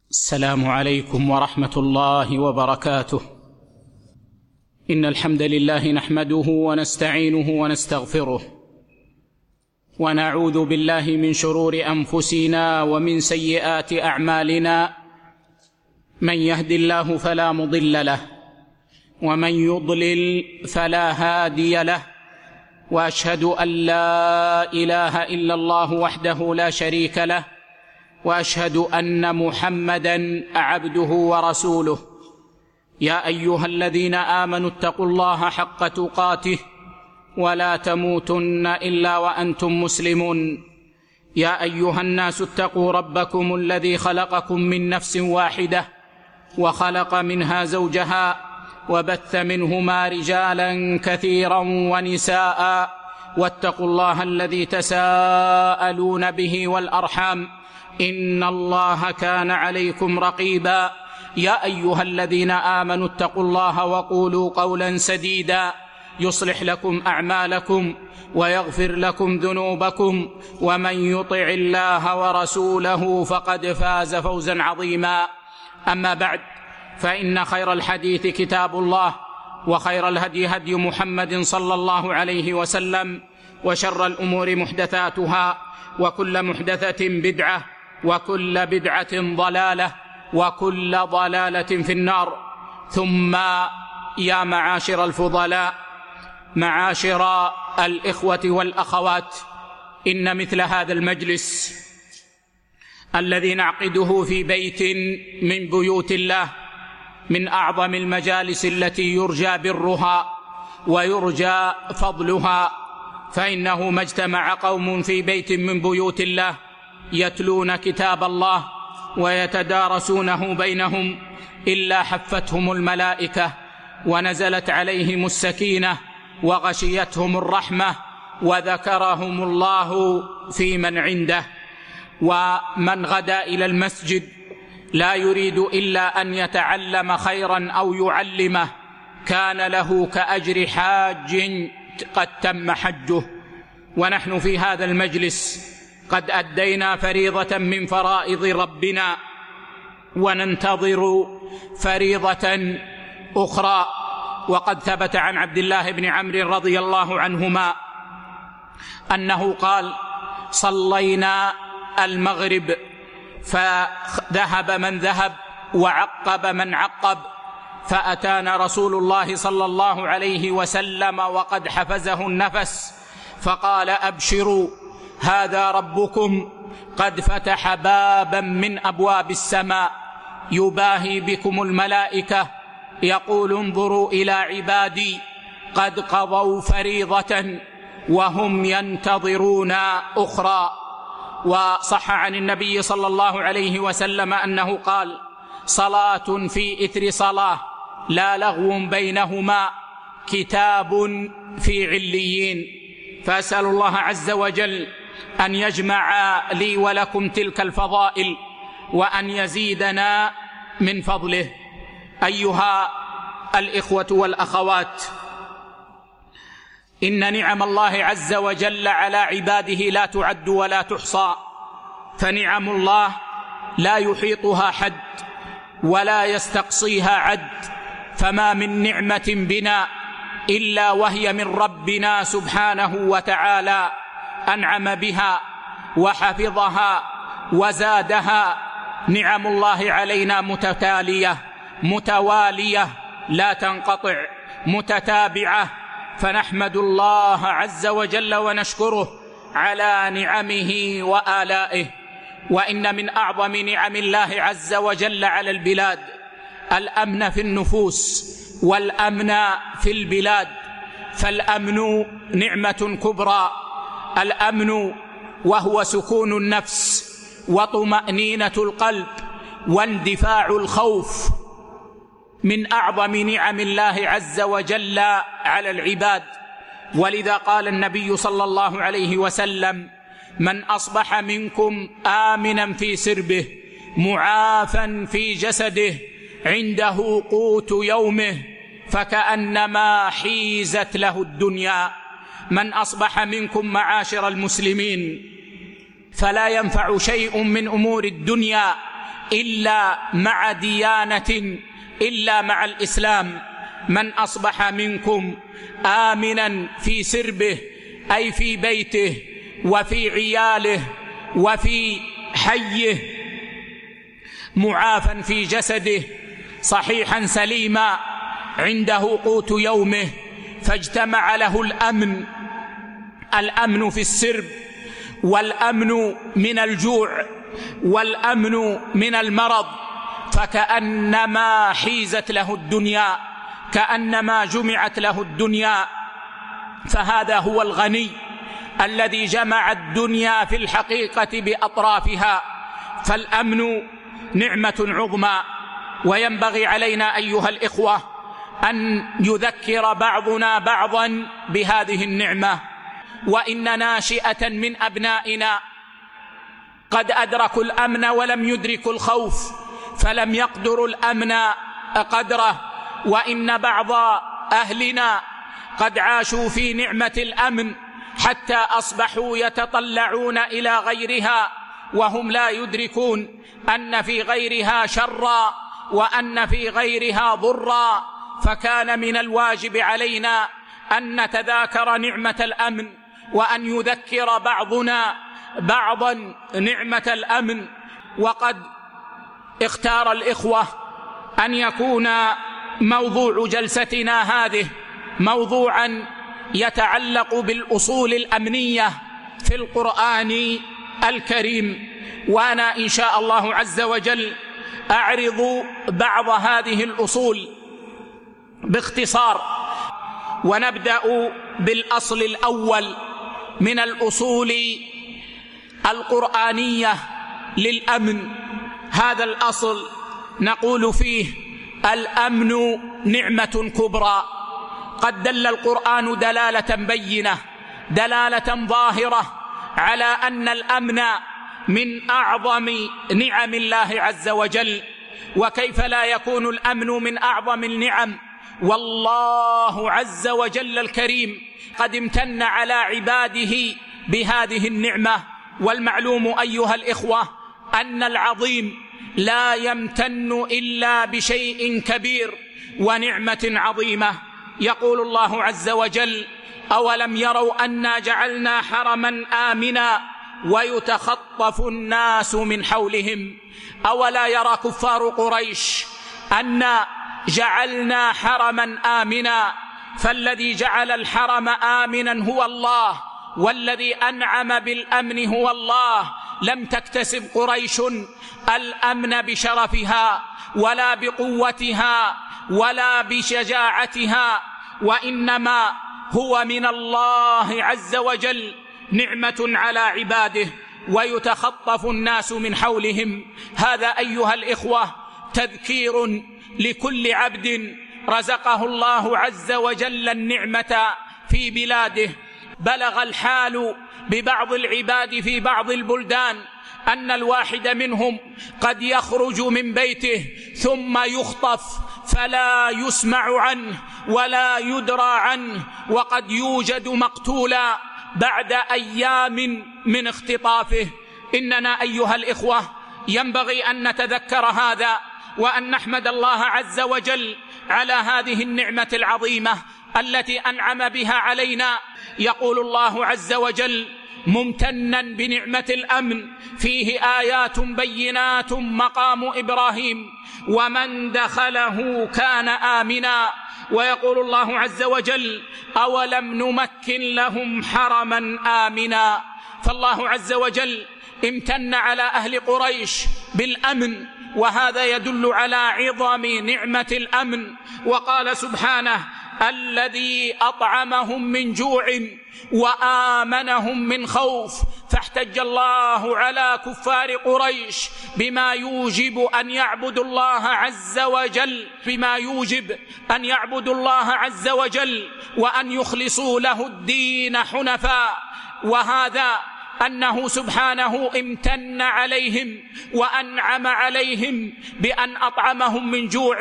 السلام عليكم ورحمة الله وبركاته. إن الحمد لله نحمده ونستعينه ونستغفره، ونعوذ بالله من شرور أنفسنا ومن سيئات أعمالنا. من يهد الله فلا مضل له، ومن يضلل فلا هادي له، وأشهد أن لا إله إلا الله وحده لا شريك له، وأشهد أن محمدًا عبده ورسوله. يا أيها الذين آمنوا اتقوا الله حق تقاته ولا تموتن إلا وأنتم مسلمون. يا أيها الناس اتقوا ربكم الذي خلقكم من نفس واحدة، وخلق منها زوجها، وبث منهما رجالا كثيرا ونساء، واتقوا الله الذي تساءلون به والأرحام، إن الله كان عليكم رقيبا. يا أيها الذين آمنوا اتقوا الله وقولوا قولا سديدا يصلح لكم أعمالكم ويغفر لكم ذنوبكم، ومن يطع الله ورسوله فقد فاز فوزا عظيما. أما بعد، فإن خير الحديث كتاب الله، وخير الهدي هدي محمد صلى الله عليه وسلم، وشر الأمور محدثاتها، وكل محدثة بدعة، وكل بدعة ضلالة، وكل ضلالة في النار. ثم يا معاشر الفضلاء، معاشر الإخوة والأخوات، إن مثل هذا المجلس الذي نعقده في بيت من بيوت الله من أعظم المجالس التي يرجى برها ويرجى فضلها، فإنه ما اجتمع قوم في بيت من بيوت الله يتلون كتاب الله ويتدارسونه بينهم إلا حفتهم الملائكة، ونزلت عليهم السكينة، وغشيتهم الرحمة، وذكرهم الله في من عنده. ومن غدا إلى المسجد لا يريد إلا أن يتعلم خيرا أو يعلمه كان له كأجر حاج قد تم حجه. ونحن في هذا المجلس قد أدينا فريضة من فرائض ربنا، وننتظر فريضة أخرى. وقد ثبت عن عبد الله بن عمرو رضي الله عنهما أنه قال: صلينا المغرب فذهب من ذهب وعقب من عقب، فأتانا رسول الله صلى الله عليه وسلم وقد حفزه النفس، فقال: أبشروا، هذا ربكم قد فتح بابا من أبواب السماء يباهي بكم الملائكة، يقول: انظروا إلى عبادي قد قضوا فريضة وهم ينتظرون أخرى. وصح عن النبي صلى الله عليه وسلم أنه قال: صلاة في إثر صلاة لا لغو بينهما كتاب في عليين. فأسأل الله عز وجل أن يجمع لي ولكم تلك الفضائل، وأن يزيدنا من فضله. أيها الإخوة والأخوات، إن نعم الله عز وجل على عباده لا تعد ولا تحصى، فنعم الله لا يحيطها حد ولا يستقصيها عد، فما من نعمة بنا إلا وهي من ربنا سبحانه وتعالى، أنعم بها وحفظها وزادها. نعم الله علينا متتالية متوالية لا تنقطع، متتابعة، فنحمد الله عز وجل ونشكره على نعمه وآلائه. وإن من أعظم نعم الله عز وجل على البلاد الأمن في النفوس والأمن في البلاد، فالأمن نعمة كبرى. الأمن وهو سكون النفس وطمأنينة القلب واندفاع الخوف، من أعظم نعم الله عز وجل على العباد. ولذا قال النبي صلى الله عليه وسلم: من أصبح منكم آمنا في سربه معافا في جسده عنده قوت يومه فكأنما حيزت له الدنيا. من أصبح منكم معاشر المسلمين فلا ينفع شيء من أمور الدنيا إلا مع ديانة إلا مع الإسلام. من أصبح منكم آمنا في سربه أي في بيته وفي عياله وفي حيه، معافا في جسده، صحيحا سليما، عنده قوت يومه، فاجتمع له الأمن في السرب، والأمن من الجوع، والأمن من المرض، فكأنما حيزت له الدنيا، كأنما جمعت له الدنيا. فهذا هو الغني الذي جمع الدنيا في الحقيقة بأطرافها. فالأمن نعمة عظمى، وينبغي علينا أيها الإخوة أن يذكر بعضنا بعضا بهذه النعمة. وإن ناشئة من أبنائنا قد أدركوا الأمن ولم يدركوا الخوف، فلم يقدروا الأمن قدره. وإن بعض أهلنا قد عاشوا في نعمة الأمن حتى أصبحوا يتطلعون إلى غيرها، وهم لا يدركون أن في غيرها شرا وأن في غيرها ضرا. فكان من الواجب علينا أن نتذاكر نعمة الأمن، وأن يذكر بعضنا بعضا نعمة الأمن. وقد اختار الإخوة أن يكون موضوع جلستنا هذه موضوعا يتعلق بالأصول الأمنية في القرآن الكريم. وأنا إن شاء الله عز وجل أعرض بعض هذه الأصول باختصار. ونبدأ بالأصل الأول من الأصول القرآنية للأمن. هذا الأصل نقول فيه: الأمن نعمة كبرى. قد دل القرآن دلالة بينة، دلالة ظاهرة، على أن الأمن من أعظم نعم الله عز وجل. وكيف لا يكون الأمن من أعظم النعم؟ والله عز وجل الكريم قد امتن على عباده بهذه النعمة. والمعلوم أيها الإخوة أن العظيم لا يمتن إلا بشيء كبير ونعمة عظيمة. يقول الله عز وجل: أولم يروا أنا جعلنا حرما آمنا ويتخطف الناس من حولهم. أولا يرى كفار قريش أنا جعلنا حرما آمنا؟ فالذي جعل الحرم آمنا هو الله، والذي أنعم بالأمن هو الله. لم تكتسب قريش الأمن بشرفها ولا بقوتها ولا بشجاعتها، وإنما هو من الله عز وجل، نعمة على عباده. ويتخطف الناس من حولهم. هذا أيها الإخوة تذكير لكل عبد رزقه الله عز وجل النعمة في بلاده. بلغ الحال ببعض العباد في بعض البلدان أن الواحد منهم قد يخرج من بيته ثم يخطف فلا يسمع عنه ولا يدرى عنه، وقد يوجد مقتولا بعد أيام من اختطافه. إننا أيها الإخوة ينبغي أن نتذكر هذا، وأن نحمد الله عز وجل على هذه النعمة العظيمة التي أنعم بها علينا. يقول الله عز وجل ممتنا بنعمة الأمن: فيه آيات بينات مقام إبراهيم ومن دخله كان آمنا. ويقول الله عز وجل: أولم نمكن لهم حرما آمنا. فالله عز وجل امتن على أهل قريش بالأمن، وهذا يدل على عظم نعمة الأمن. وقال سبحانه: الذي أطعمهم من جوع وآمنهم من خوف. فاحتج الله على كفار قريش بما يوجب أن يعبدوا الله عز وجل، بما يوجب أن يعبدوا الله عز وجل وأن يخلصوا له الدين حنفاء، وهذا أنه سبحانه امتن عليهم وأنعم عليهم بأن أطعمهم من جوع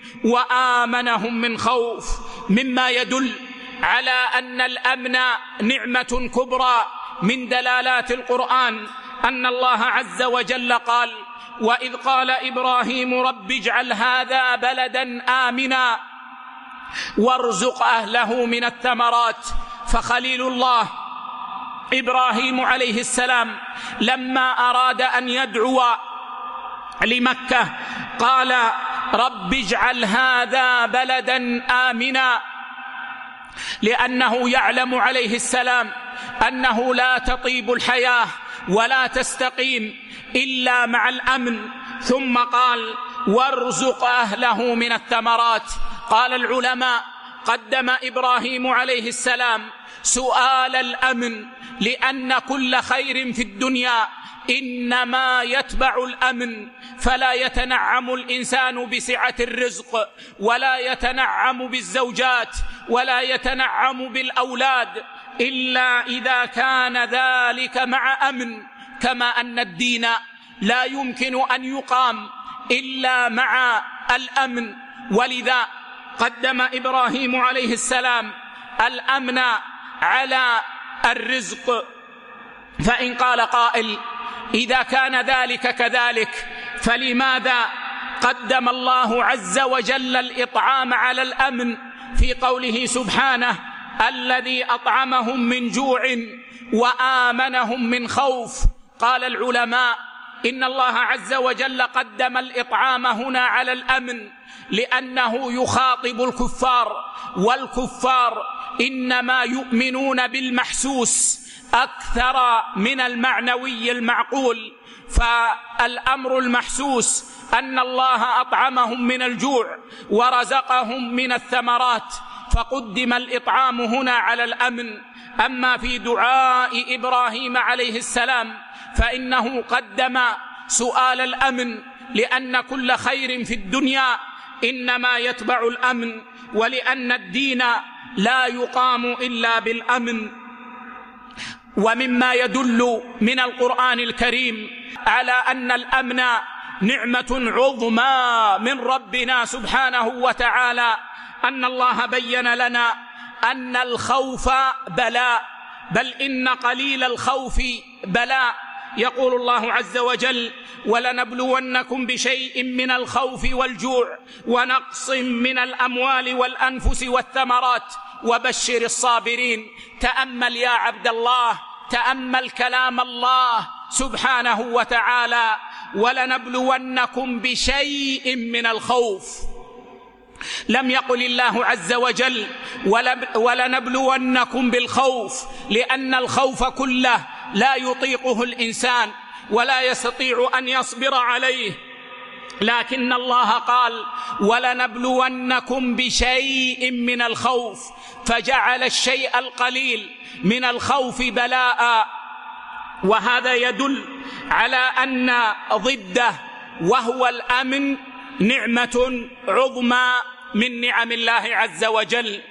وآمنهم من خوف، مما يدل على أن الأمن نعمة كبرى. من دلالات القرآن أن الله عز وجل قال: وإذ قال إبراهيم رب اجعل هذا بلدا آمنا وارزق أهله من الثمرات. فخليل الله إبراهيم عليه السلام لما أراد أن يدعو لمكة قال رب اجعل هذا بلدا آمنا، لأنه يعلم عليه السلام أنه لا تطيب الحياة ولا تستقيم إلا مع الأمن. ثم قال وارزق أهله من الثمرات. قال العلماء قدم إبراهيم عليه السلام سؤال الأمن، لأن كل خير في الدنيا إنما يتبع الأمن، فلا يتنعم الإنسان بسعة الرزق ولا يتنعم بالزوجات ولا يتنعم بالأولاد إلا إذا كان ذلك مع أمن، كما أن الدين لا يمكن أن يقام إلا مع الأمن. ولذا قدم إبراهيم عليه السلام الأمن على الرزق. فإن قال قائل إذا كان ذلك كذلك فلماذا قدم الله عز وجل الإطعام على الأمن في قوله سبحانه الذي أطعمهم من جوع وآمنهم من خوف؟ قال العلماء إن الله عز وجل قدم الإطعام هنا على الأمن لأنه يخاطب الكفار، والكفار إنما يؤمنون بالمحسوس أكثر من المعنوي المعقول. فالأمر المحسوس أن الله أطعمهم من الجوع ورزقهم من الثمرات، فقدم الإطعام هنا على الأمن. أما في دعاء إبراهيم عليه السلام فإنه قدم سؤال الأمن، لأن كل خير في الدنيا إنما يتبع الأمن، ولأن الدين لا يقام إلا بالأمن. ومما يدل من القرآن الكريم على أن الأمن نعمة عظمى من ربنا سبحانه وتعالى أن الله بين لنا أن الخوف بلاء، بل إن قليل الخوف بلاء. يقول الله عز وجل ولنبلونكم بشيء من الخوف والجوع ونقص من الأموال والأنفس والثمرات وبشر الصابرين. تأمل يا عبد الله، تأمل كلام الله سبحانه وتعالى ولنبلونكم بشيء من الخوف. لم يقل الله عز وجل ولنبلونكم بالخوف، لأن الخوف كله لا يطيقه الإنسان ولا يستطيع أن يصبر عليه، لكن الله قال ولنبلونكم بشيء من الخوف، فجعل الشيء القليل من الخوف بلاء. وهذا يدل على أن ضده وهو الأمن نعمة عظمى من نعم الله عز وجل.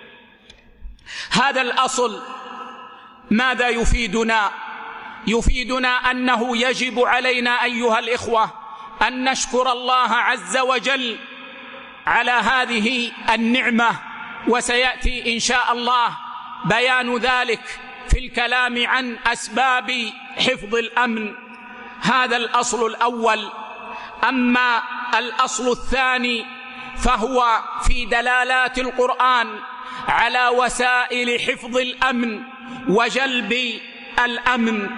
هذا الأصل ماذا يفيدنا؟ يفيدنا أنه يجب علينا أيها الإخوة أن نشكر الله عز وجل على هذه النعمة، وسيأتي إن شاء الله بيان ذلك في الكلام عن أسباب حفظ الأمن. هذا الأصل الأول. أما الأصل الثاني فهو في دلالات القرآن على وسائل حفظ الأمن وجلب الأمن.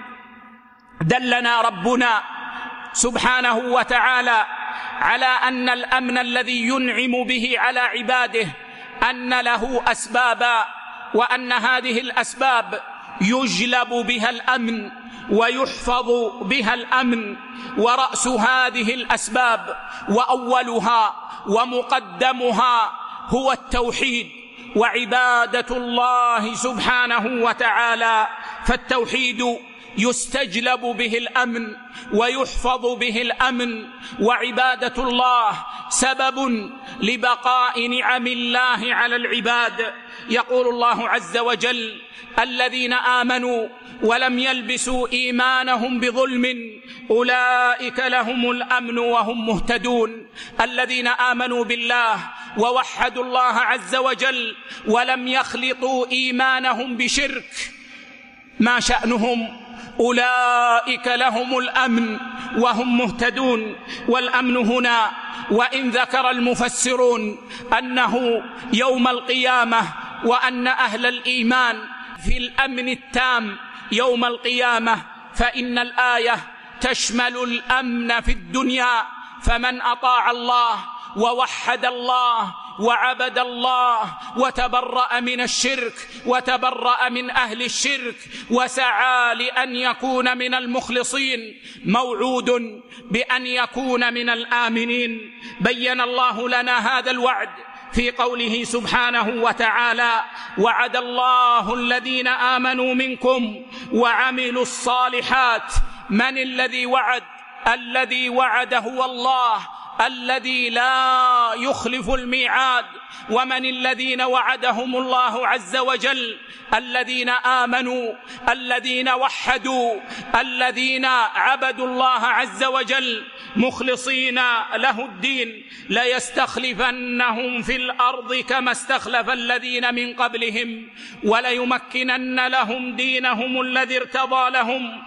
دلنا ربنا سبحانه وتعالى على أن الأمن الذي ينعم به على عباده أن له أسبابا، وأن هذه الأسباب يجلب بها الأمن ويحفظ بها الأمن. ورأس هذه الأسباب وأولها ومقدمها هو التوحيد وعبادة الله سبحانه وتعالى. فالتوحيد يستجلب به الأمن ويحفظ به الأمن، وعبادة الله سبب لبقاء نعم الله على العباد. يقول الله عز وجل الذين آمنوا ولم يلبسوا إيمانهم بظلم أولئك لهم الأمن وهم مهتدون. الذين آمنوا بالله ووحدوا الله عز وجل ولم يخلطوا إيمانهم بشرك ما شأنهم؟ أولئك لهم الأمن وهم مهتدون. والأمن هنا وإن ذكر المفسرون أنه يوم القيامة، وأن أهل الإيمان في الأمن التام يوم القيامة، فإن الآية تشمل الأمن في الدنيا. فمن أطاع الله ووحد الله وعبد الله وتبرأ من الشرك وتبرأ من أهل الشرك وسعى لأن يكون من المخلصين، موعود بأن يكون من الآمنين. بين الله لنا هذا الوعد في قوله سبحانه وتعالى: وعد الله الذين آمنوا منكم وعملوا الصالحات. من الذي وعد؟ الذي وعد هو الله الذي لا يخلف الميعاد. ومن الذين وعدهم الله عز وجل؟ الذين آمنوا، الذين وحدوا، الذين عبدوا الله عز وجل مخلصين له الدين. ليستخلفنهم في الأرض كما استخلف الذين من قبلهم وليمكنن لهم دينهم الذي ارتضى لهم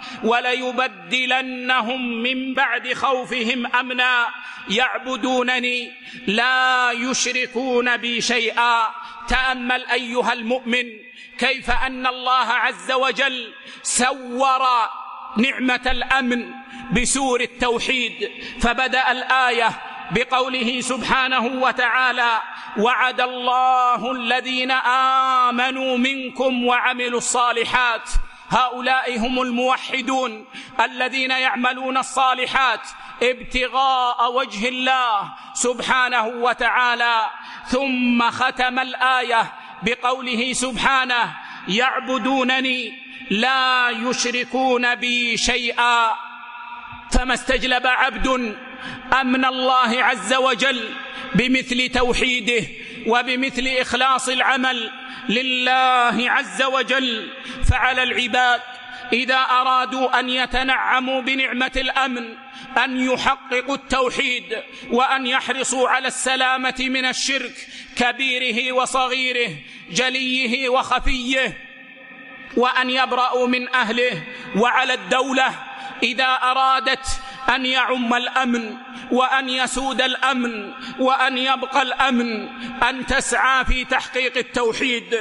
وليبدلنهم من بعد خوفهم أمنا يعبدونني لا يشركون بي شيئا. تأمل أيها المؤمن كيف أن الله عز وجل سور نعمة الأمن بسور التوحيد. فبدأ الآية بقوله سبحانه وتعالى: وعد الله الذين آمنوا منكم وعملوا الصالحات. هؤلاء هم الموحدون الذين يعملون الصالحات ابتغاء وجه الله سبحانه وتعالى. ثم ختم الآية بقوله سبحانه: يعبدونني لا يشركون بي شيئا. فما استجلب عبد أمن الله عز وجل بمثل توحيده وبمثل إخلاص العمل لله عز وجل. فعلى العباد إذا أرادوا أن يتنعموا بنعمة الأمن أن يحققوا التوحيد، وأن يحرصوا على السلامة من الشرك كبيره وصغيره جليه وخفيه، وأن يبرأوا من أهله. وعلى الدولة إذا أرادت أن يعم الأمن وأن يسود الأمن وأن يبقى الأمن أن تسعى في تحقيق التوحيد،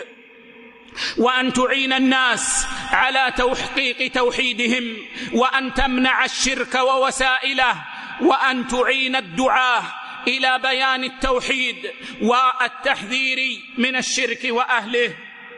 وأن تعين الناس على تحقيق توحيدهم، وأن تمنع الشرك ووسائله، وأن تعين الدعاة إلى بيان التوحيد والتحذير من الشرك وأهله.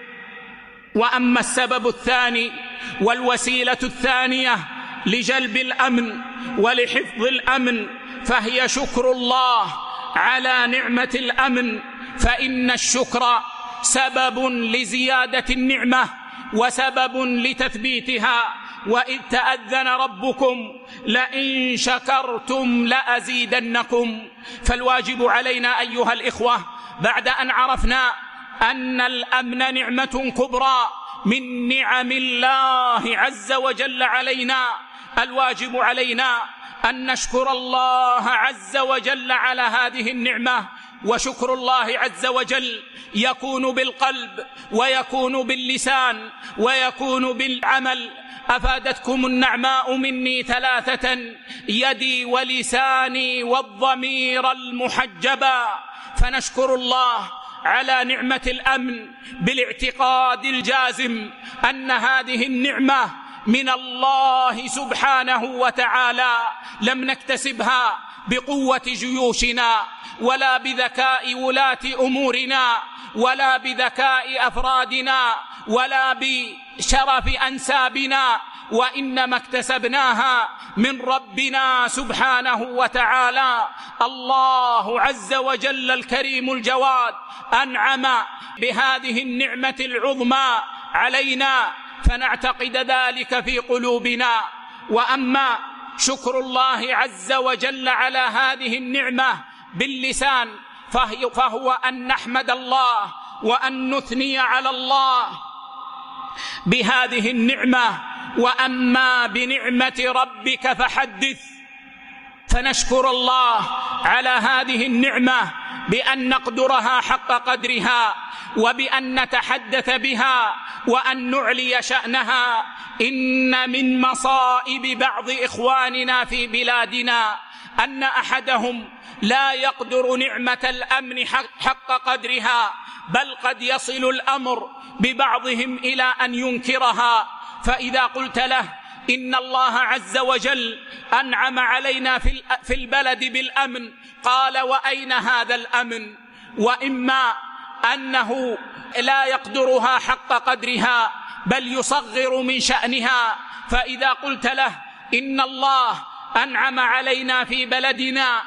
وأما السبب الثاني والوسيلة الثانية لجلب الأمن ولحفظ الأمن فهي شكر الله على نعمة الأمن. فإن الشكر سبب لزيادة النعمة وسبب لتثبيتها. وإذ تأذن ربكم لئن شكرتم لأزيدنكم. فالواجب علينا أيها الإخوة بعد أن عرفنا أن الأمن نعمة كبرى من نعم الله عز وجل علينا، الواجب علينا أن نشكر الله عز وجل على هذه النعمة. وشكر الله عز وجل يكون بالقلب ويكون باللسان ويكون بالعمل. أفادتكم النعماء مني ثلاثة: يدي ولساني والضمير المحجبا. فنشكر الله على نعمة الأمن بالاعتقاد الجازم أن هذه النعمة من الله سبحانه وتعالى، لم نكتسبها بقوة جيوشنا ولا بذكاء ولاة أمورنا ولا بذكاء أفرادنا ولا بشرف أنسابنا، وإنما اكتسبناها من ربنا سبحانه وتعالى. الله عز وجل الكريم الجواد أنعم بهذه النعمة العظمى علينا، فنعتقد ذلك في قلوبنا. وأما شكر الله عز وجل على هذه النعمة باللسان فهو أن نحمد الله وأن نثني على الله بهذه النعمة. وأما بنعمة ربك فحدث. فنشكر الله على هذه النعمة بأن نقدرها حق قدرها، وبأن نتحدث بها، وأن نعلي شأنها. إن من مصائب بعض إخواننا في بلادنا أن أحدهم لا يقدر نعمة الأمن حق قدرها، بل قد يصل الأمر ببعضهم إلى أن ينكرها. فإذا قلت له إن الله عز وجل أنعم علينا في البلد بالأمن، قال وأين هذا الأمن؟ وإما أنه لا يقدرها حق قدرها بل يصغر من شأنها. فإذا قلت له إن الله أنعم علينا في بلدنا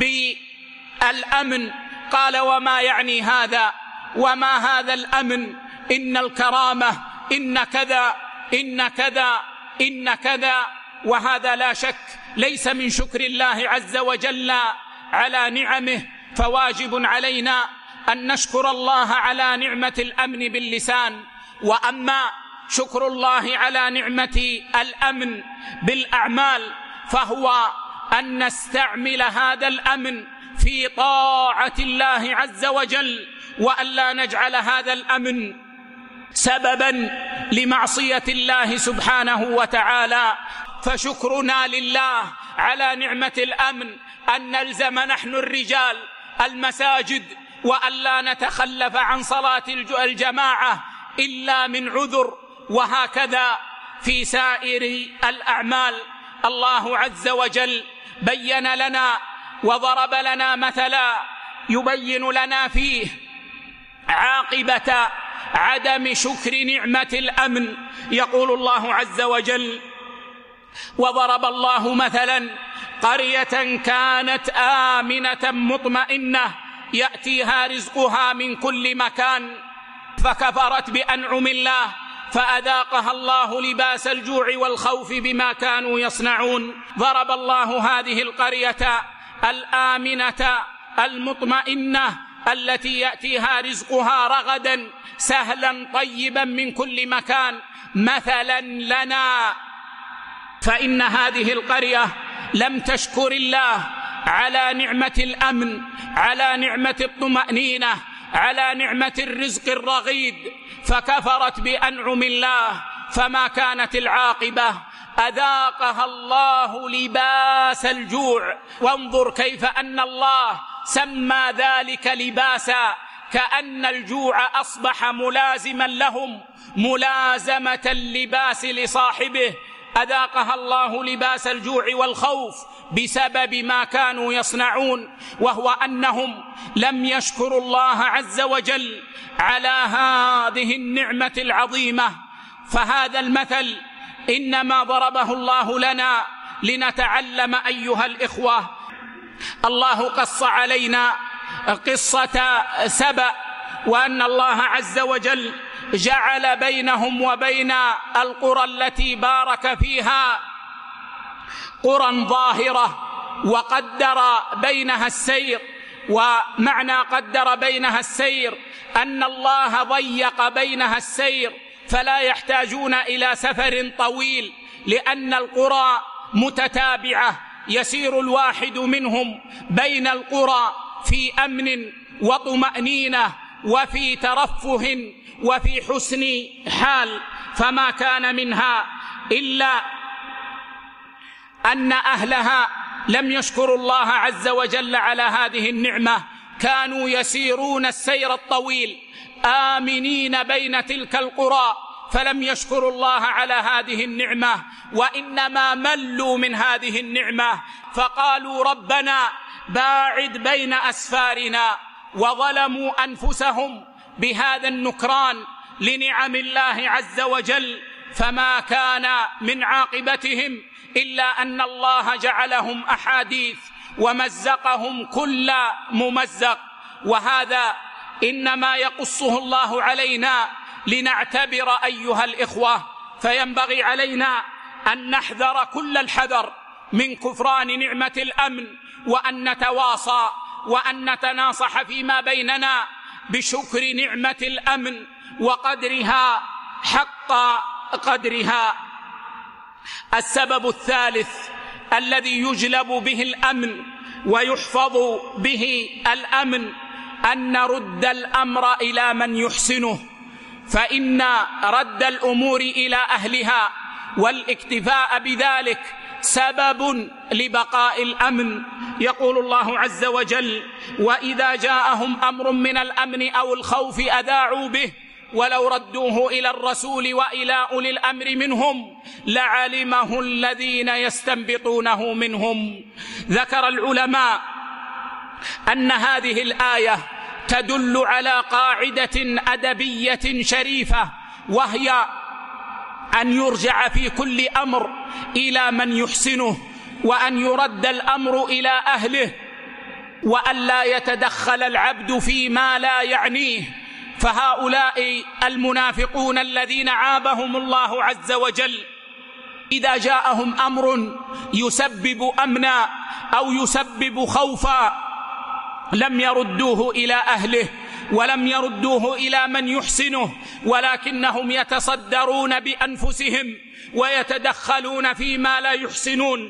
بالأمن، قال وما يعني هذا؟ وما هذا الأمن؟ إن الكرامة، إن كذا، إن كذا، إن كذا. وهذا لا شك ليس من شكر الله عز وجل على نعمه، فواجب علينا أن نشكر الله على نعمة الأمن باللسان. وأما شكر الله على نعمة الأمن بالأعمال فهو أن نستعمل هذا الأمن في طاعة الله عز وجل، وأن لا نجعل هذا الأمن سببا لمعصية الله سبحانه وتعالى. فشكرنا لله على نعمة الأمن أن نلزم نحن الرجال المساجد، وأن لا نتخلف عن صلاة الجماعة إلا من عذر، وهكذا في سائر الأعمال. الله عز وجل بين لنا وضرب لنا مثلا يبين لنا فيه عاقبة عدم شكر نعمة الأمن. يقول الله عز وجل: وضرب الله مثلا قرية كانت آمنة مطمئنة يأتيها رزقها من كل مكان فكفرت بأنعم الله فأذاقها الله لباس الجوع والخوف بما كانوا يصنعون. ضرب الله هذه القرية الآمنة المطمئنة التي يأتيها رزقها رغدا سهلا طيبا من كل مكان مثلا لنا. فإن هذه القرية لم تشكر الله على نعمة الأمن، على نعمة الطمأنينة، على نعمة الرزق الرغيد، فكفرت بأنعم الله. فما كانت العاقبة؟ أذاقها الله لباس الجوع. وانظر كيف أن الله سمى ذلك لباسا، كأن الجوع أصبح ملازما لهم ملازمة اللباس لصاحبه. أذاقها الله لباس الجوع والخوف بسبب ما كانوا يصنعون، وهو أنهم لم يشكروا الله عز وجل على هذه النعمة العظيمة. فهذا المثل إنما ضربه الله لنا لنتعلم أيها الإخوة. الله قص علينا قصة سبأ، وأن الله عز وجل جعل بينهم وبين القرى التي بارك فيها قرى ظاهرة، وقدر بينها السير. ومعنى قدر بينها السير أن الله ضيق بينها السير فلا يحتاجون إلى سفر طويل، لأن القرى متتابعة يسير الواحد منهم بين القرى في أمن وطمأنينة وفي ترفه وفي حسن حال. فما كان منها إلا أن أهلها لم يشكروا الله عز وجل على هذه النعمة، كانوا يسيرون السير الطويل آمنين بين تلك القرى، فلم يشكروا الله على هذه النعمة، وإنما ملوا من هذه النعمة فقالوا ربنا باعد بين أسفارنا، وظلموا أنفسهم بهذا النكران لنعم الله عز وجل. فما كان من عاقبتهم إلا أن الله جعلهم أحاديث ومزقهم كل ممزق. وهذا إنما يقصه الله علينا لنعتبر أيها الإخوة. فينبغي علينا أن نحذر كل الحذر من كفران نعمة الأمن، وأن نتواصى وأن نتناصح فيما بيننا بشكر نعمة الأمن وقدرها حق قدرها. السبب الثالث الذي يجلب به الأمن ويحفظ به الأمن أن نرد الأمر إلى من يحسنه، فإن رد الأمور إلى أهلها والاكتفاء بذلك سبب لبقاء الأمن. يقول الله عز وجل: وإذا جاءهم أمر من الأمن أو الخوف أذاعوا به ولو ردوه إلى الرسول وإلى أولي الأمر منهم لعلمه الذين يستنبطونه منهم. ذكر العلماء أن هذه الآية تدل على قاعدة أدبية شريفة، وهي أن يرجع في كل أمر إلى من يحسنه، وأن يرد الأمر إلى أهله، وأن لا يتدخل العبد فيما لا يعنيه. فهؤلاء المنافقون الذين عابهم الله عز وجل إذا جاءهم أمر يسبب أمنا أو يسبب خوفا لم يردوه إلى أهله ولم يردوه إلى من يحسنه، ولكنهم يتصدرون بأنفسهم ويتدخلون فيما لا يحسنون،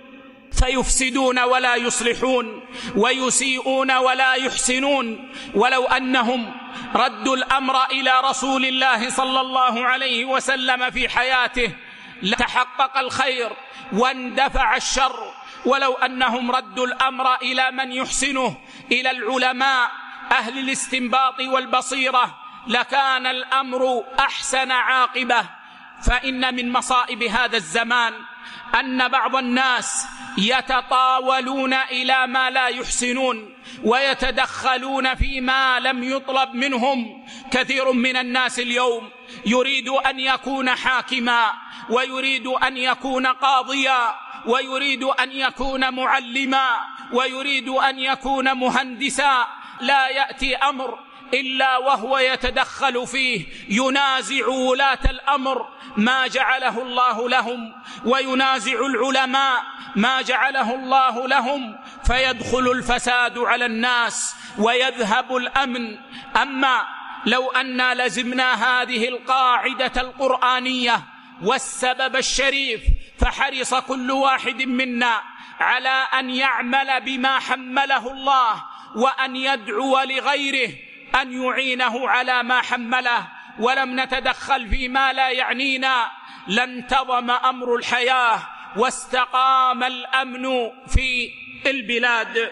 فيفسدون ولا يصلحون ويسيئون ولا يحسنون. ولو أنهم ردوا الأمر إلى رسول الله صلى الله عليه وسلم في حياته لتحقق الخير واندفع الشر. ولو أنهم ردوا الأمر إلى من يحسنه، إلى العلماء أهل الاستنباط والبصيرة، لكان الأمر أحسن عاقبة. فإن من مصائب هذا الزمان أن بعض الناس يتطاولون إلى ما لا يحسنون ويتدخلون فيما لم يطلب منهم. كثير من الناس اليوم يريد أن يكون حاكما، ويريد أن يكون قاضيا، ويريد أن يكون معلما، ويريد أن يكون مهندسا. لا يأتي أمر إلا وهو يتدخل فيه، ينازع ولاة الأمر ما جعله الله لهم، وينازع العلماء ما جعله الله لهم، فيدخل الفساد على الناس ويذهب الأمن. أما لو أننا لزمنا هذه القاعدة القرآنية والسبب الشريف، فحرص كل واحد منا على أن يعمل بما حمله الله، وأن يدعو لغيره أن يعينه على ما حمله، ولم نتدخل فيما لا يعنينا، لانتظم أمر الحياة واستقام الأمن في البلاد.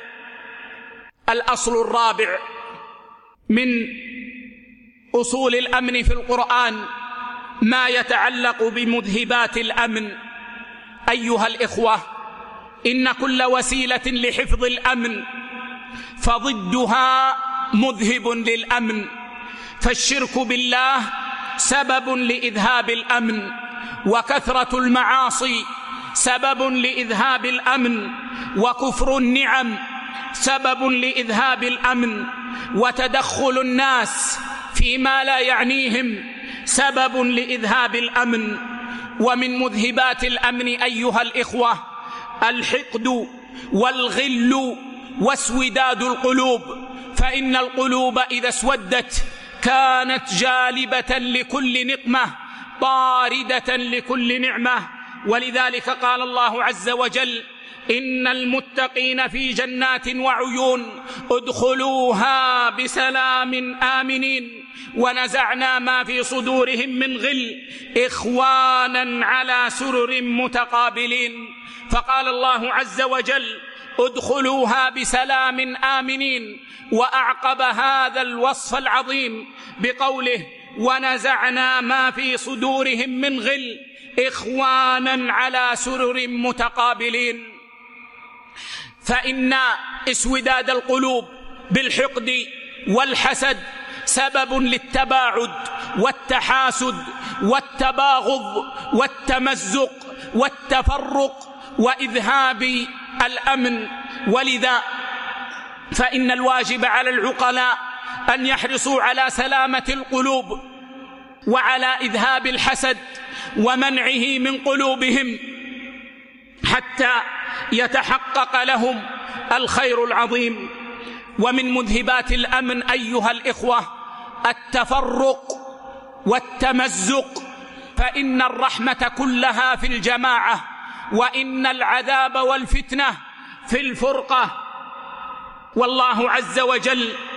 الأصل الرابع من أصول الأمن في القرآن ما يتعلق بمذهبات الأمن. أيها الإخوة، إن كل وسيلة لحفظ الأمن فضدها مذهب للأمن، فالشرك بالله سبب لإذهاب الأمن، وكثرة المعاصي سبب لإذهاب الأمن، وكفر النعم سبب لإذهاب الأمن، وتدخل الناس فيما لا يعنيهم سبب لإذهاب الأمن. ومن مذهبات الأمن أيها الإخوة الحقد والغل واسوداد القلوب، فإن القلوب إذا اسودت كانت جالبة لكل نقمة، طاردة لكل نعمة. ولذلك قال الله عز وجل: إن المتقين في جنات وعيون ادخلوها بسلام آمنين ونزعنا ما في صدورهم من غل إخوانا على سرر متقابلين. فقال الله عز وجل: ادخلوها بسلام آمنين، وأعقب هذا الوصف العظيم بقوله: ونزعنا ما في صدورهم من غل إخوانا على سرر متقابلين. فإن اسوداد القلوب بالحقد والحسد سبب للتباعد والتحاسد والتباغض والتمزق والتفرق وإذهاب الأمن. ولذا فإن الواجب على العقلاء أن يحرصوا على سلامة القلوب وعلى إذهاب الحسد ومنعه من قلوبهم حتى يتحقق لهم الخير العظيم. ومن مذهبات الأمن أيها الإخوة التفرق والتمزق، فإن الرحمة كلها في الجماعة، وإن العذاب والفتنة في الفرقة. والله عز وجل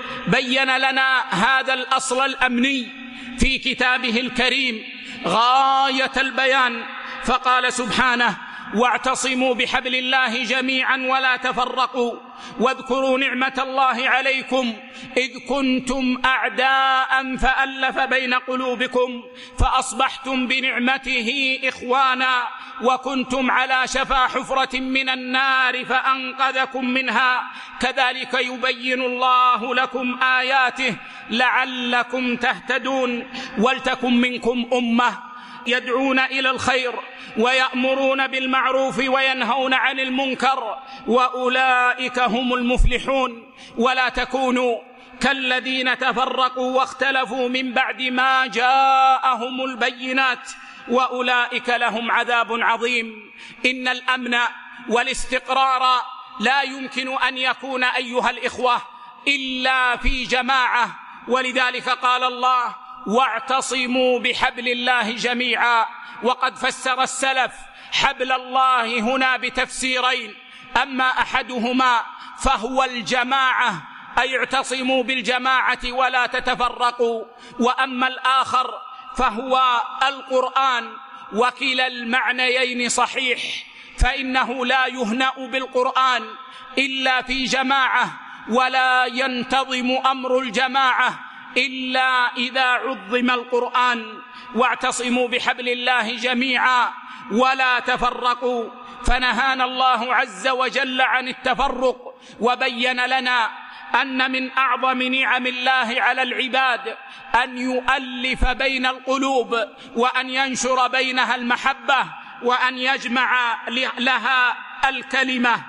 بين لنا هذا الأصل الأمني في كتابه الكريم غاية البيان، فقال سبحانه: واعتصموا بحبل الله جميعا ولا تفرقوا واذكروا نعمة الله عليكم إذ كنتم أعداء فألف بين قلوبكم فأصبحتم بنعمته إخوانا وكنتم على شفا حفرة من النار فأنقذكم منها كذلك يبين الله لكم آياته لعلكم تهتدون. ولتكن منكم أمة يدعون إلى الخير ويأمرون بالمعروف وينهون عن المنكر وأولئك هم المفلحون. ولا تكونوا كالذين تفرقوا واختلفوا من بعد ما جاءهم البينات وأولئك لهم عذاب عظيم. إن الأمن والاستقرار لا يمكن أن يكون أيها الإخوة إلا في جماعة، ولذلك قال الله: واعتصموا بحبل الله جميعا. وقد فسر السلف حبل الله هنا بتفسيرين: أما أحدهما فهو الجماعة، أي اعتصموا بالجماعة ولا تتفرقوا، وأما الآخر فهو القرآن. وكلا المعنيين صحيح، فإنه لا يهنأ بالقرآن إلا في جماعة، ولا ينتظم أمر الجماعة إلا إذا عظم القرآن. واعتصموا بحبل الله جميعا ولا تفرقوا، فنهانا الله عز وجل عن التفرق، وبين لنا أن من أعظم نعم الله على العباد أن يؤلف بين القلوب وأن ينشر بينها المحبة وأن يجمع لها الكلمة.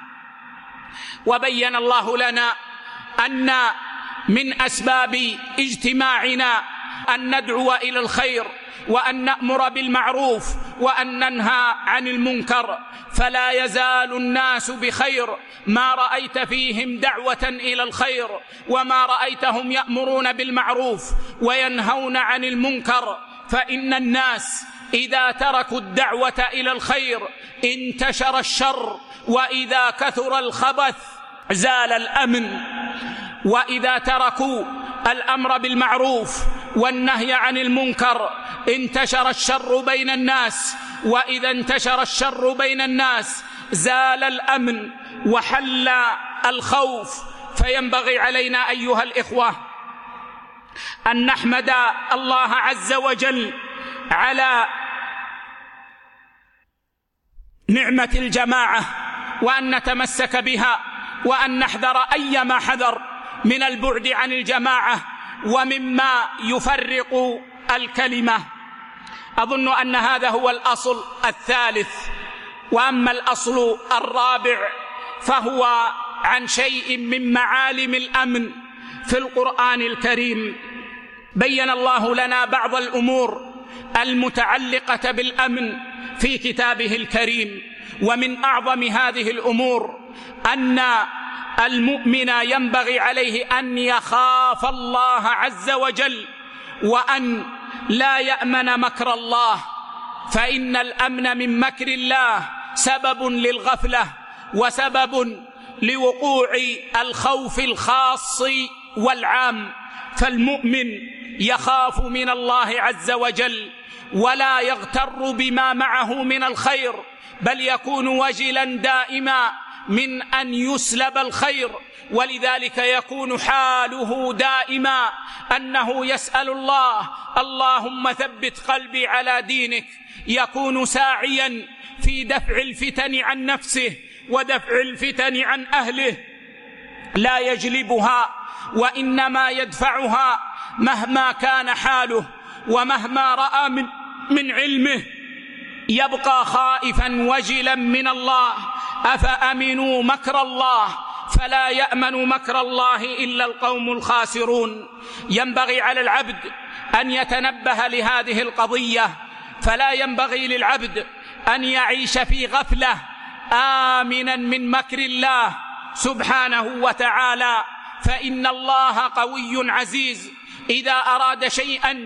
وبين الله لنا أن من أسباب اجتماعنا أن ندعو إلى الخير وأن نأمر بالمعروف وأن ننهى عن المنكر، فلا يزال الناس بخير ما رأيت فيهم دعوة إلى الخير وما رأيتهم يأمرون بالمعروف وينهون عن المنكر. فإن الناس إذا تركوا الدعوة إلى الخير انتشر الشر، وإذا كثر الخبث زال الأمن. وإذا تركوا الأمر بالمعروف والنهي عن المنكر انتشر الشر بين الناس، وإذا انتشر الشر بين الناس زال الأمن وحل الخوف. فينبغي علينا أيها الإخوة أن نحمد الله عز وجل على نعمة الجماعة وأن نتمسك بها، وأن نحذر أيما حذر من البعد عن الجماعة ومما يفرق الكلمة. أظن أن هذا هو الأصل الثالث. وأما الأصل الرابع فهو عن شيء من معالم الأمن في القرآن الكريم. بين الله لنا بعض الأمور المتعلقة بالأمن في كتابه الكريم، ومن أعظم هذه الأمور أن المؤمن ينبغي عليه أن يخاف الله عز وجل وأن لا يأمن مكر الله، فإن الأمن من مكر الله سبب للغفلة وسبب لوقوع الخوف الخاص والعام. فالمؤمن يخاف من الله عز وجل ولا يغتر بما معه من الخير، بل يكون وجلا دائما من أن يسلب الخير، ولذلك يكون حاله دائما أنه يسأل الله: اللهم ثبت قلبي على دينك. يكون ساعيا في دفع الفتن عن نفسه ودفع الفتن عن أهله، لا يجلبها وإنما يدفعها مهما كان حاله ومهما رأى من علمه. يبقى خائفا وجلا من الله. أفأمنوا مكر الله فلا يأمن مكر الله إلا القوم الخاسرون. ينبغي على العبد أن يتنبه لهذه القضية، فلا ينبغي للعبد أن يعيش في غفلة آمنا من مكر الله سبحانه وتعالى، فإن الله قوي عزيز. إذا أراد شيئا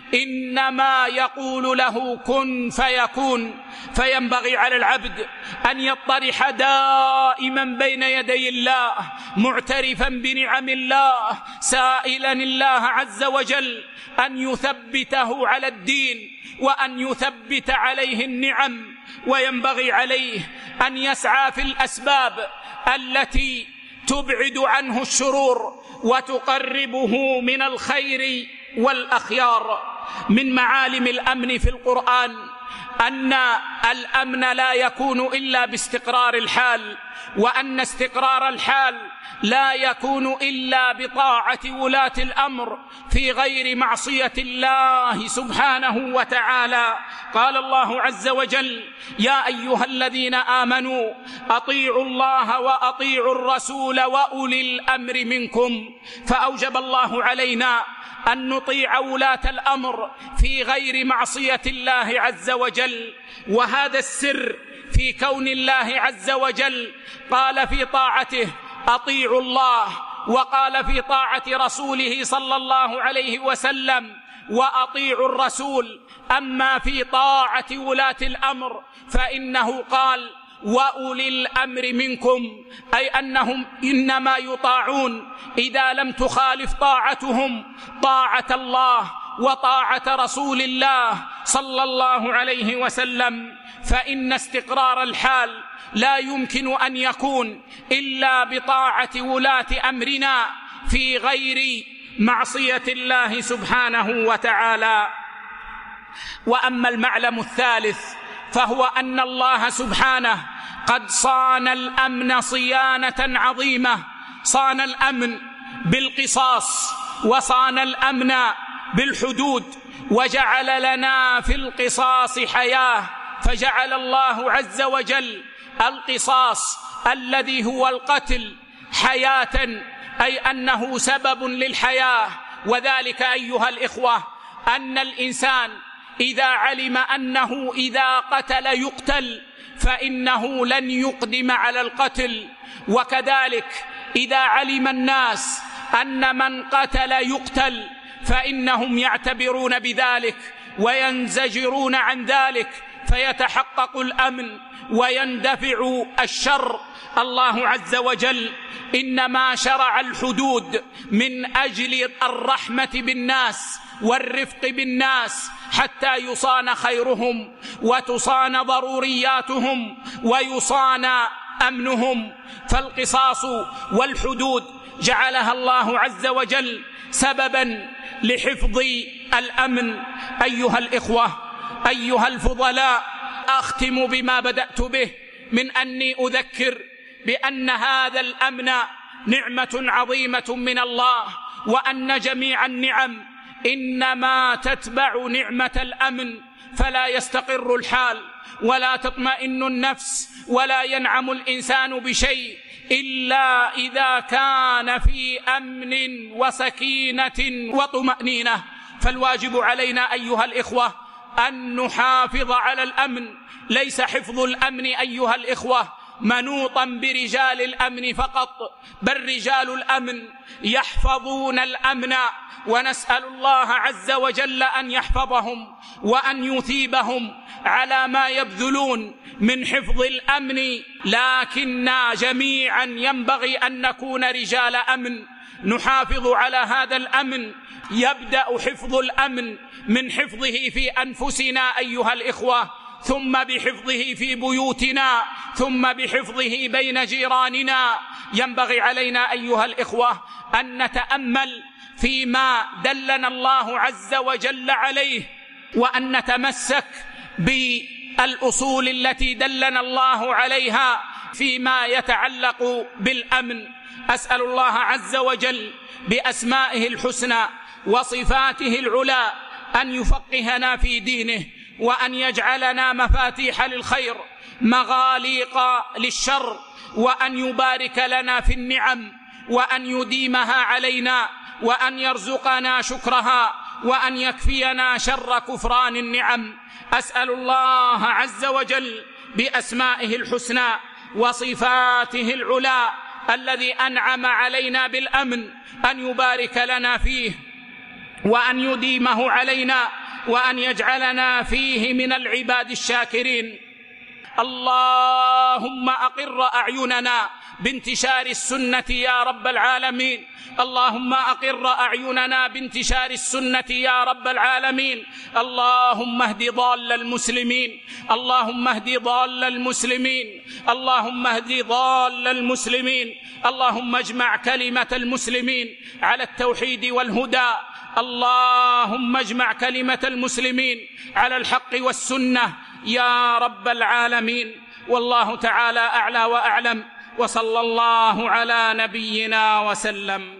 إنما يقول له كن فيكون. فينبغي على العبد أن يطرح دائما بين يدي الله معترفا بنعم الله، سائلا الله عز وجل أن يثبته على الدين وأن يثبت عليه النعم. وينبغي عليه أن يسعى في الأسباب التي تبعد عنه الشرور وتقربه من الخير والأخيار. من معالم الأمن في القرآن أن الأمن لا يكون إلا باستقرار الحال، وأن استقرار الحال لا يكون إلا بطاعة ولاة الأمر في غير معصية الله سبحانه وتعالى. قال الله عز وجل: يا أيها الذين آمنوا أطيعوا الله وأطيعوا الرسول وأولي الأمر منكم. فأوجب الله علينا أن نطيع ولاة الأمر في غير معصية الله عز وجل. وهذا السر في كون الله عز وجل قال في طاعته: أطيعوا الله، وقال في طاعة رسوله صلى الله عليه وسلم: وأطيعوا الرسول. أما في طاعة ولاة الأمر فإنه قال: وأولي الأمر منكم، أي أنهم إنما يطاعون إذا لم تخالف طاعتهم طاعة الله وطاعة رسول الله صلى الله عليه وسلم. فإن استقرار الحال لا يمكن أن يكون إلا بطاعة ولاة أمرنا في غير معصية الله سبحانه وتعالى. وأما المعلم الثالث فهو أن الله سبحانه قد صان الأمن صيانة عظيمة. صان الأمن بالقصاص، وصان الأمن بالحدود، وجعل لنا في القصاص حياة. فجعل الله عز وجل القصاص الذي هو القتل حياة، أي أنه سبب للحياة. وذلك أيها الإخوة أن الإنسان إذا علم أنه إذا قتل يقتل فإنه لن يقدم على القتل. وكذلك إذا علم الناس أن من قتل يقتل فإنهم يعتبرون بذلك وينزجرون عن ذلك، فيتحقق الأمن ويندفع الشر. الله عز وجل إنما شرع الحدود من أجل الرحمة بالناس والرفق بالناس، حتى يصان خيرهم وتصان ضرورياتهم ويصان أمنهم. فالقصاص والحدود جعلها الله عز وجل سببا لحفظ الأمن. أيها الإخوة، أيها الفضلاء، أختم بما بدأت به من أني أذكر بأن هذا الأمن نعمة عظيمة من الله، وأن جميع النعم إنما تتبع نعمة الأمن، فلا يستقر الحال ولا تطمئن النفس ولا ينعم الإنسان بشيء إلا إذا كان في أمن وسكينة وطمأنينة. فالواجب علينا أيها الإخوة أن نحافظ على الأمن. ليس حفظ الأمن أيها الإخوة منوطا برجال الأمن فقط، بل رجال الأمن يحفظون الأمن، ونسأل الله عز وجل أن يحفظهم وأن يثيبهم على ما يبذلون من حفظ الأمن. لكننا جميعا ينبغي أن نكون رجال أمن نحافظ على هذا الأمن. يبدأ حفظ الأمن من حفظه في أنفسنا أيها الإخوة، ثم بحفظه في بيوتنا، ثم بحفظه بين جيراننا. ينبغي علينا أيها الإخوة أن نتأمل فيما دلنا الله عز وجل عليه، وأن نتمسك بالأصول التي دلنا الله عليها فيما يتعلق بالأمن. أسأل الله عز وجل بأسمائه الحسنى وصفاته العلى أن يفقهنا في دينه، وأن يجعلنا مفاتيح للخير مغاليق للشر، وأن يبارك لنا في النعم وأن يديمها علينا، وأن يرزقنا شكرها، وأن يكفينا شر كفران النعم. أسأل الله عز وجل بأسمائه الحسنى وصفاته العلى الذي أنعم علينا بالأمن أن يبارك لنا فيه وأن يديمه علينا، وأن يجعلنا فيه من العباد الشاكرين. اللهم أقر أعيننا بانتشار السنة يا رب العالمين. اللهم أقر أعيننا بانتشار السنة يا رب العالمين. اللهم اهد ضال المسلمين، اللهم اهد ضال المسلمين، اللهم اهد ضال المسلمين. اللهم اجمع كلمة المسلمين على التوحيد والهدى. اللهم اجمع كلمة المسلمين على الحق والسنة يا رب العالمين. والله تعالى أعلى وأعلم، وصلى الله على نبينا وسلم.